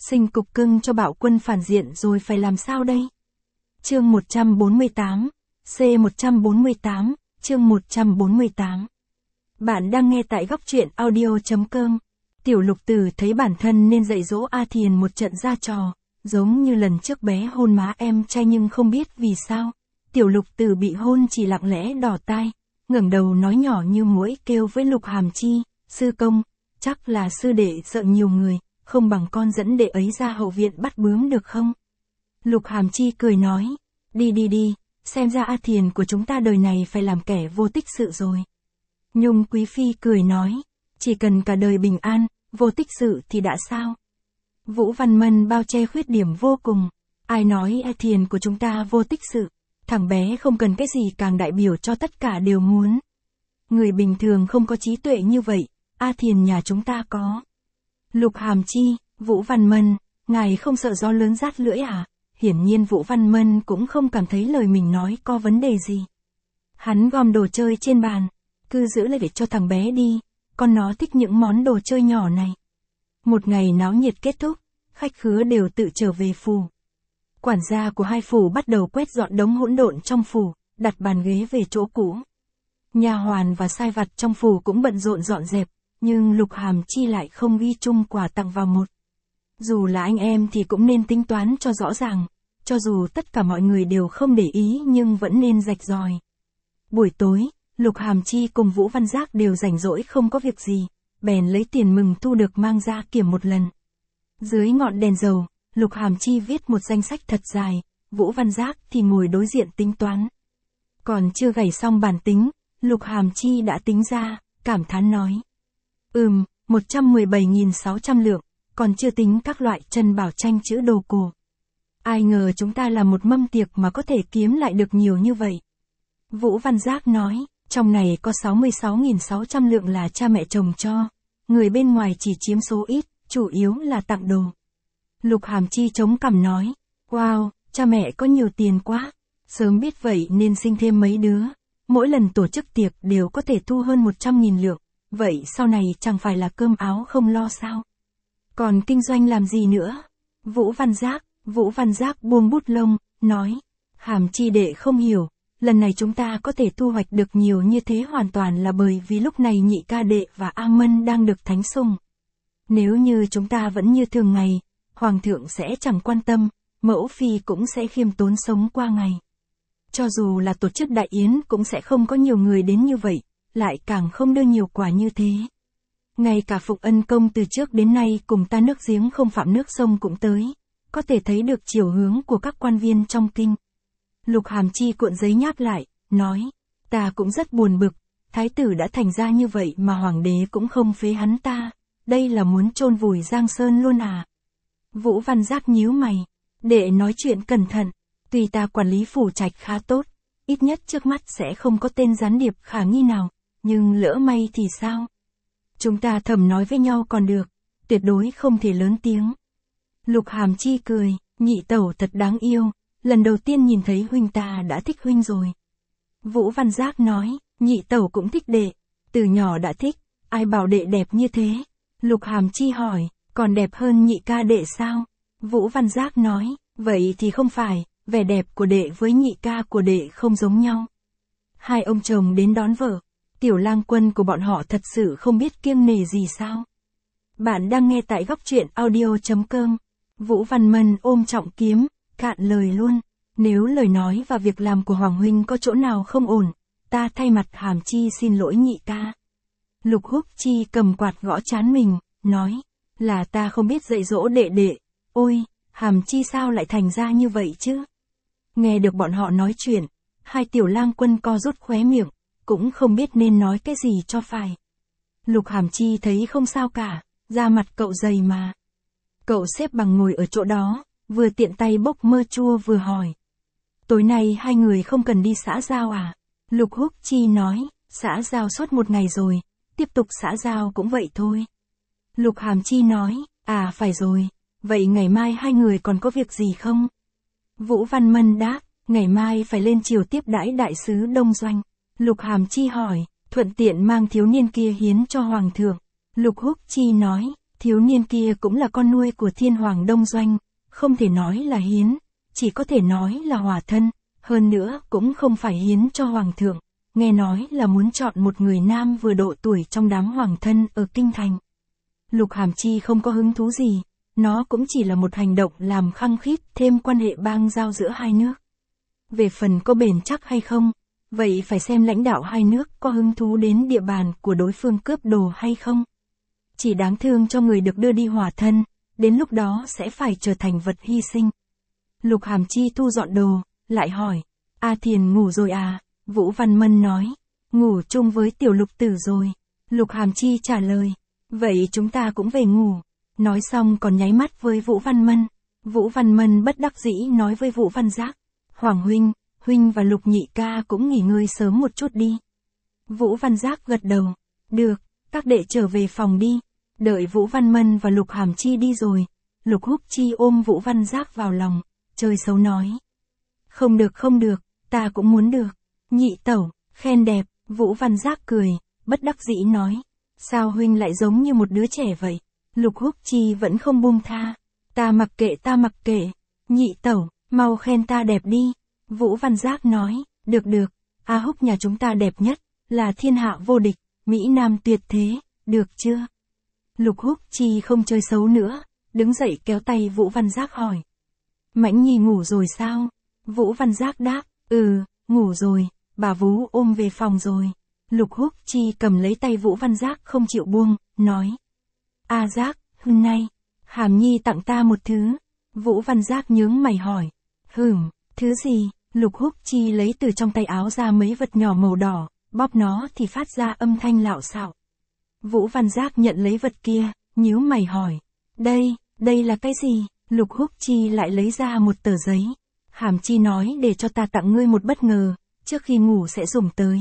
Sinh cục cưng cho bạo quân phản diện rồi phải làm sao đây? Chương 148, C148, chương 148. Bạn đang nghe tại góc truyện audio.com. Tiểu Lục Tử thấy bản thân nên dạy dỗ A Thiền một trận ra trò, giống như lần trước bé hôn má em trai, nhưng không biết vì sao. Tiểu Lục Tử bị hôn chỉ lặng lẽ đỏ tai, ngẩng đầu nói nhỏ như muỗi kêu với Lục Hàm Chi, sư công, chắc là sư đệ sợ nhiều người, không bằng con dẫn đệ ấy ra hậu viện bắt bướm được không? Lục Hàm Chi cười nói, đi, xem ra A Thiền của chúng ta đời này phải làm kẻ vô tích sự rồi. Nhung Quý Phi cười nói, chỉ cần cả đời bình an, vô tích sự thì đã sao? Vũ Văn Mân bao che khuyết điểm vô cùng, ai nói A Thiền của chúng ta vô tích sự, thằng bé không cần cái gì càng đại biểu cho tất cả đều muốn. Người bình thường không có trí tuệ như vậy, A Thiền nhà chúng ta có. Lục Hàm Chi, Vũ Văn Mân, ngài không sợ gió lớn rát lưỡi à? Hiển nhiên Vũ Văn Mân cũng không cảm thấy lời mình nói có vấn đề gì. Hắn gom đồ chơi trên bàn, cứ giữ lại để cho thằng bé đi, con nó thích những món đồ chơi nhỏ này. Một ngày náo nhiệt kết thúc, khách khứa đều tự trở về phủ. Quản gia của hai phủ bắt đầu quét dọn đống hỗn độn trong phủ, đặt bàn ghế về chỗ cũ. Nha hoàn và sai vặt trong phủ cũng bận rộn dọn dẹp, nhưng Lục Hàm Chi lại không ghi chung quà tặng vào một. Dù là anh em thì cũng nên tính toán cho rõ ràng, cho dù tất cả mọi người đều không để ý nhưng vẫn nên rạch ròi. Buổi tối, Lục Hàm Chi cùng Vũ Văn Giác đều rảnh rỗi không có việc gì, bèn lấy tiền mừng thu được mang ra kiểm một lần. Dưới ngọn đèn dầu, Lục Hàm Chi viết một danh sách thật dài, Vũ Văn Giác thì ngồi đối diện tính toán. Còn chưa gảy xong bàn tính, Lục Hàm Chi đã tính ra, cảm thán nói. 117.600 lượng, còn chưa tính các loại trân bảo tranh chữ đồ cổ. Ai ngờ chúng ta làm một mâm tiệc mà có thể kiếm lại được nhiều như vậy. Vũ Văn Giác nói, trong này có 66.600 lượng là cha mẹ chồng cho, người bên ngoài chỉ chiếm số ít, chủ yếu là tặng đồ. Lục Hàm Chi chống cằm nói, wow, cha mẹ có nhiều tiền quá, sớm biết vậy nên sinh thêm mấy đứa, mỗi lần tổ chức tiệc đều có thể thu hơn 100.000 lượng, vậy sau này chẳng phải là cơm áo không lo sao? Còn kinh doanh làm gì nữa? Vũ Văn Giác buông bút lông, nói, Hàm Chi đệ không hiểu, lần này chúng ta có thể thu hoạch được nhiều như thế hoàn toàn là bởi vì lúc này Nhị ca đệ và A Mân đang được thánh sủng. Nếu như chúng ta vẫn như thường ngày, Hoàng thượng sẽ chẳng quan tâm, mẫu phi cũng sẽ khiêm tốn sống qua ngày. Cho dù là tổ chức đại yến cũng sẽ không có nhiều người đến như vậy, lại càng không đưa nhiều quà như thế. Ngay cả Phục Ân công từ trước đến nay cùng ta nước giếng không phạm nước sông cũng tới, có thể thấy được chiều hướng của các quan viên trong kinh. Lục Hàm Chi cuộn giấy nháp lại, nói, ta cũng rất buồn bực, thái tử đã thành ra như vậy mà hoàng đế cũng không phế hắn ta, đây là muốn chôn vùi Giang Sơn luôn à? Vũ Văn Giác nhíu mày, đệ nói chuyện cẩn thận, tuy ta quản lý phủ trạch khá tốt, ít nhất trước mắt sẽ không có tên gián điệp khả nghi nào, nhưng lỡ may thì sao? Chúng ta thầm nói với nhau còn được, tuyệt đối không thể lớn tiếng. Lục Hàm Chi cười, nhị tẩu thật đáng yêu, lần đầu tiên nhìn thấy huynh ta đã thích huynh rồi. Vũ Văn Giác nói, nhị tẩu cũng thích đệ, từ nhỏ đã thích, ai bảo đệ đẹp như thế? Lục Hàm Chi hỏi, còn đẹp hơn nhị ca đệ sao? Vũ Văn Giác nói, vậy thì không phải, vẻ đẹp của đệ với nhị ca của đệ không giống nhau. Hai ông chồng đến đón vợ, tiểu lang quân của bọn họ thật sự không biết kiêng nể gì sao? Bạn đang nghe tại góc truyện audio.com. Vũ Văn Mân ôm trọng kiếm, cạn lời luôn. Nếu lời nói và việc làm của Hoàng huynh có chỗ nào không ổn, ta thay mặt Hàm Chi xin lỗi nhị ca. Lục Húc Chi cầm quạt gõ trán mình, nói, là ta không biết dạy dỗ đệ đệ, ôi, Hàm Chi sao lại thành ra như vậy chứ? Nghe được bọn họ nói chuyện, hai tiểu lang quân co rút khóe miệng, cũng không biết nên nói cái gì cho phải. Lục Hàm Chi thấy không sao cả, da mặt cậu dày mà. Cậu xếp bằng ngồi ở chỗ đó, vừa tiện tay bốc mơ chua vừa hỏi. Tối nay hai người không cần đi xã giao à? Lục Húc Chi nói, xã giao suốt một ngày rồi, tiếp tục xã giao cũng vậy thôi. Lục Hàm Chi nói, à phải rồi, vậy ngày mai hai người còn có việc gì không? Vũ Văn Mân đáp, ngày mai phải lên triều tiếp đãi đại sứ Đông Doanh. Lục Hàm Chi hỏi, thuận tiện mang thiếu niên kia hiến cho Hoàng thượng. Lục Húc Chi nói, Thiếu niên kia cũng là con nuôi của Thiên Hoàng Đông Doanh, không thể nói là hiến, chỉ có thể nói là hòa thân, hơn nữa cũng không phải hiến cho Hoàng thượng, nghe nói là muốn chọn một người nam vừa độ tuổi trong đám hoàng thân ở Kinh Thành. Lục Hàm Chi không có hứng thú gì, nó cũng chỉ là một hành động làm khăng khít thêm quan hệ bang giao giữa hai nước. Về phần có bền chắc hay không, vậy phải xem lãnh đạo hai nước có hứng thú đến địa bàn của đối phương cướp đồ hay không. Chỉ đáng thương cho người được đưa đi hòa thân, đến lúc đó sẽ phải trở thành vật hy sinh. Lục Hàm Chi thu dọn đồ, lại hỏi, A Thiền ngủ rồi à? Vũ Văn Mân nói, ngủ chung với tiểu lục tử rồi. Lục Hàm Chi trả lời, vậy chúng ta cũng về ngủ. Nói xong còn nháy mắt với Vũ Văn Mân. Vũ Văn Mân bất đắc dĩ nói với Vũ Văn Giác, Hoàng huynh, huynh và Lục nhị ca cũng nghỉ ngơi sớm một chút đi. Vũ Văn Giác gật đầu, được, các đệ trở về phòng đi. Đợi Vũ Văn Mân và Lục Hàm Chi đi rồi, Lục Húc Chi ôm Vũ Văn Giác vào lòng, chơi xấu nói. Không được, ta cũng muốn được. Nhị tẩu, khen đẹp, Vũ Văn Giác cười, bất đắc dĩ nói. Sao huynh lại giống như một đứa trẻ vậy? Lục Húc Chi vẫn không buông tha. Ta mặc kệ. Nhị tẩu, mau khen ta đẹp đi. Vũ Văn Giác nói, được. A Húc nhà chúng ta đẹp nhất, là thiên hạ vô địch, Mỹ Nam tuyệt thế, được chưa? Lục Húc Chi không chơi xấu nữa, đứng dậy kéo tay Vũ Văn Giác hỏi. Mãnh Nhi ngủ rồi sao? Vũ Văn Giác đáp, ngủ rồi, bà Vũ ôm về phòng rồi. Lục Húc Chi cầm lấy tay Vũ Văn Giác không chịu buông, nói. A Giác, hôm nay, Hàm Nhi tặng ta một thứ. Vũ Văn Giác nhướng mày hỏi. Thứ gì? Lục Húc Chi lấy từ trong tay áo ra mấy vật nhỏ màu đỏ, bóp nó thì phát ra âm thanh lạo xạo. Vũ Văn Giác nhận lấy vật kia, nhíu mày hỏi. Đây là cái gì? Lục Húc Chi lại lấy ra một tờ giấy. Hàm Chi nói để cho ta tặng ngươi một bất ngờ, trước khi ngủ sẽ dùng tới.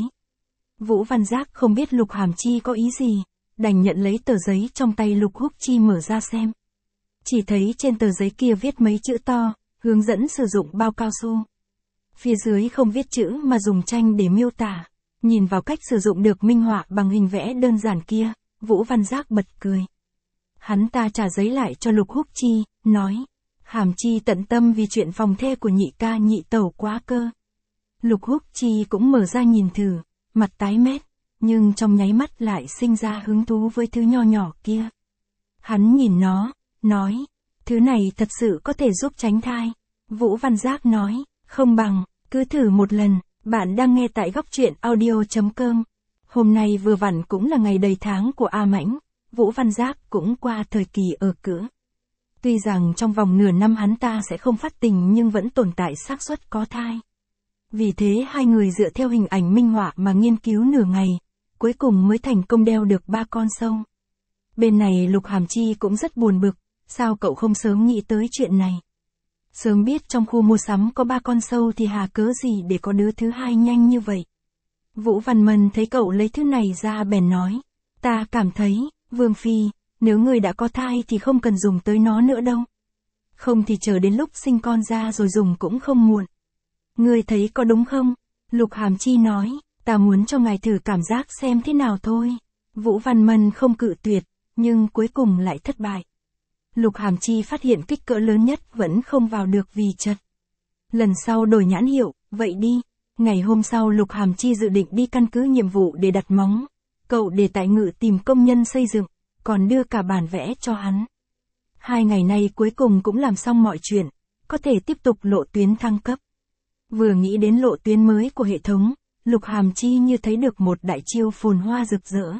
Vũ Văn Giác không biết Lục Hàm Chi có ý gì, đành nhận lấy tờ giấy trong tay Lục Húc Chi mở ra xem. Chỉ thấy trên tờ giấy kia viết mấy chữ to, hướng dẫn sử dụng bao cao su. Phía dưới không viết chữ mà dùng tranh để miêu tả. Nhìn vào cách sử dụng được minh họa bằng hình vẽ đơn giản kia, Vũ Văn Giác bật cười. Hắn ta trả giấy lại cho Lục Húc Chi, nói. Hàm Chi tận tâm vì chuyện phòng thê của nhị ca nhị tẩu quá cơ. Lục Húc Chi cũng mở ra nhìn thử, mặt tái mét, nhưng trong nháy mắt lại sinh ra hứng thú với thứ nho nhỏ kia. Hắn nhìn nó, nói, thứ này thật sự có thể giúp tránh thai. Vũ Văn Giác nói, không bằng, cứ thử một lần. Bạn đang nghe tại Góc Truyện Audio.com. Hôm nay vừa vặn cũng là ngày đầy tháng của A Mãnh, Vũ Văn Giác cũng qua thời kỳ ở cữ. Tuy rằng trong vòng nửa năm hắn ta sẽ không phát tình nhưng vẫn tồn tại xác suất có thai. Vì thế hai người dựa theo hình ảnh minh họa mà nghiên cứu nửa ngày, cuối cùng mới thành công đeo được 3 con sâu. Bên này Lục Hàm Chi cũng rất buồn bực, sao cậu không sớm nghĩ tới chuyện này? Sớm biết trong khu mua sắm có 3 con sâu thì hà cớ gì để có đứa thứ hai nhanh như vậy. Vũ Văn Mân thấy cậu lấy thứ này ra bèn nói. Ta cảm thấy, Vương Phi, nếu người đã có thai thì không cần dùng tới nó nữa đâu. Không thì chờ đến lúc sinh con ra rồi dùng cũng không muộn. Ngươi thấy có đúng không? Lục Hàm Chi nói, ta muốn cho ngài thử cảm giác xem thế nào thôi. Vũ Văn Mân không cự tuyệt, nhưng cuối cùng lại thất bại. Lục Hàm Chi phát hiện kích cỡ lớn nhất vẫn không vào được vì chật. Lần sau đổi nhãn hiệu, vậy đi. Ngày hôm sau Lục Hàm Chi dự định đi căn cứ nhiệm vụ để đặt móng. Cậu để tại Ngự tìm công nhân xây dựng, còn đưa cả bản vẽ cho hắn. 2 ngày nay cuối cùng cũng làm xong mọi chuyện, có thể tiếp tục lộ tuyến thăng cấp. Vừa nghĩ đến lộ tuyến mới của hệ thống, Lục Hàm Chi như thấy được một đại chiêu phồn hoa rực rỡ.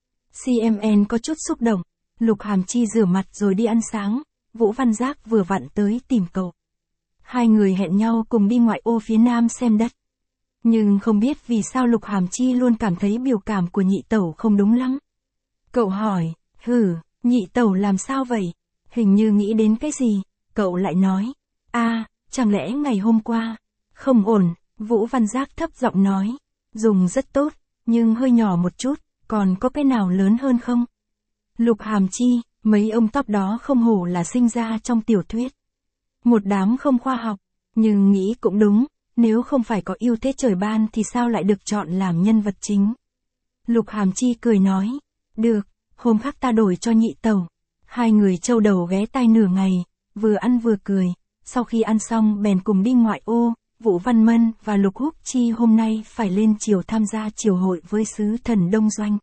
CMN có chút xúc động. Lục Hàm Chi rửa mặt rồi đi ăn sáng, Vũ Văn Giác vừa vặn tới tìm cậu. Hai người hẹn nhau cùng đi ngoại ô phía nam xem đất. Nhưng không biết vì sao Lục Hàm Chi luôn cảm thấy biểu cảm của nhị tẩu không đúng lắm. Cậu hỏi, nhị tẩu làm sao vậy? Hình như nghĩ đến cái gì? Cậu lại nói, chẳng lẽ ngày hôm qua? Không ổn, Vũ Văn Giác thấp giọng nói. Dùng rất tốt, nhưng hơi nhỏ một chút, còn có cái nào lớn hơn không? Lục Hàm Chi, mấy ông tóc đó không hổ là sinh ra trong tiểu thuyết. Một đám không khoa học, nhưng nghĩ cũng đúng, nếu không phải có ưu thế trời ban thì sao lại được chọn làm nhân vật chính. Lục Hàm Chi cười nói, được, hôm khác ta đổi cho nhị tẩu. Hai người trâu đầu ghé tai nửa ngày, vừa ăn vừa cười, sau khi ăn xong bèn cùng đi ngoại ô. Vũ Văn Mân và Lục Húc Chi hôm nay phải lên triều tham gia triều hội với sứ thần Đông Doanh.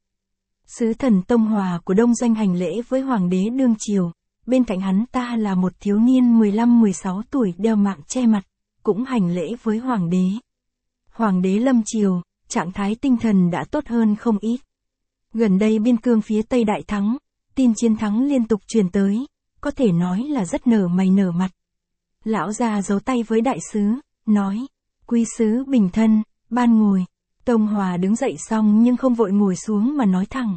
Sứ thần Tông Hòa của Đông Doanh hành lễ với hoàng đế đương triều, bên cạnh hắn ta là một thiếu niên 15-16 tuổi đeo mạng che mặt, cũng hành lễ với hoàng đế. Hoàng đế lâm triều, trạng thái tinh thần đã tốt hơn không ít. Gần đây biên cương phía Tây đại thắng, tin chiến thắng liên tục truyền tới, có thể nói là rất nở mày nở mặt. Lão già giấu tay với đại sứ, nói, quý sứ bình thân, ban ngồi. Tông Hòa đứng dậy xong nhưng không vội ngồi xuống mà nói thẳng.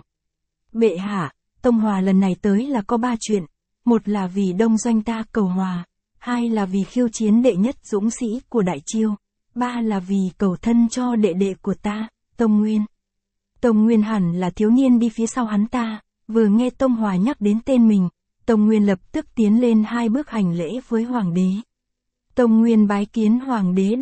Bệ hạ, Tông Hòa lần này tới là có 3 chuyện, một là vì Đông Doanh ta cầu hòa, hai là vì khiêu chiến đệ nhất dũng sĩ của Đại Chiêu, ba là vì cầu thân cho đệ đệ của ta, Tông Nguyên. Tông Nguyên hẳn là thiếu niên đi phía sau hắn ta, vừa nghe Tông Hòa nhắc đến tên mình, Tông Nguyên lập tức tiến lên 2 bước hành lễ với hoàng đế. Tông Nguyên bái kiến hoàng đế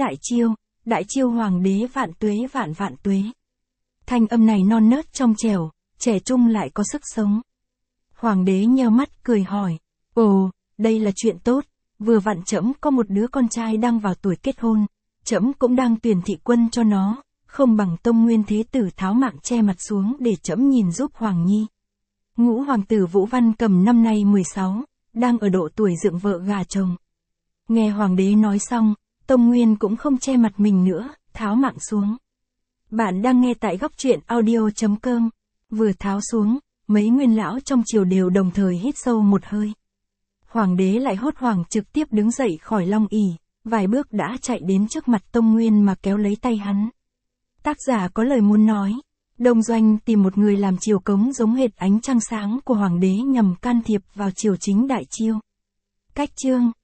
Đại Chiêu hoàng đế vạn tuế vạn vạn tuế. Thanh âm này non nớt trong trẻo, trẻ trung lại có sức sống. Hoàng đế nheo mắt cười hỏi, ồ, đây là chuyện tốt, vừa vặn trẫm có một đứa con trai đang vào tuổi kết hôn, trẫm cũng đang tuyển thị quân cho nó, không bằng Tông Nguyên thế tử tháo mạng che mặt xuống để trẫm nhìn giúp Hoàng Nhi. Ngũ hoàng tử Vũ Văn Cầm năm nay 16, đang ở độ tuổi dựng vợ gà chồng. Nghe hoàng đế nói xong, Tông Nguyên cũng không che mặt mình nữa, tháo mạng xuống. Bạn đang nghe tại góc truyện audio.com. Vừa tháo xuống, mấy nguyên lão trong triều đều đồng thời hít sâu một hơi. Hoàng đế lại hốt hoảng trực tiếp đứng dậy khỏi long ỷ, vài bước đã chạy đến trước mặt Tông Nguyên mà kéo lấy tay hắn. Tác giả có lời muốn nói, Đông Doanh tìm một người làm triều cống giống hệt ánh trăng sáng của hoàng đế nhằm can thiệp vào triều chính Đại Chiêu. Cách chương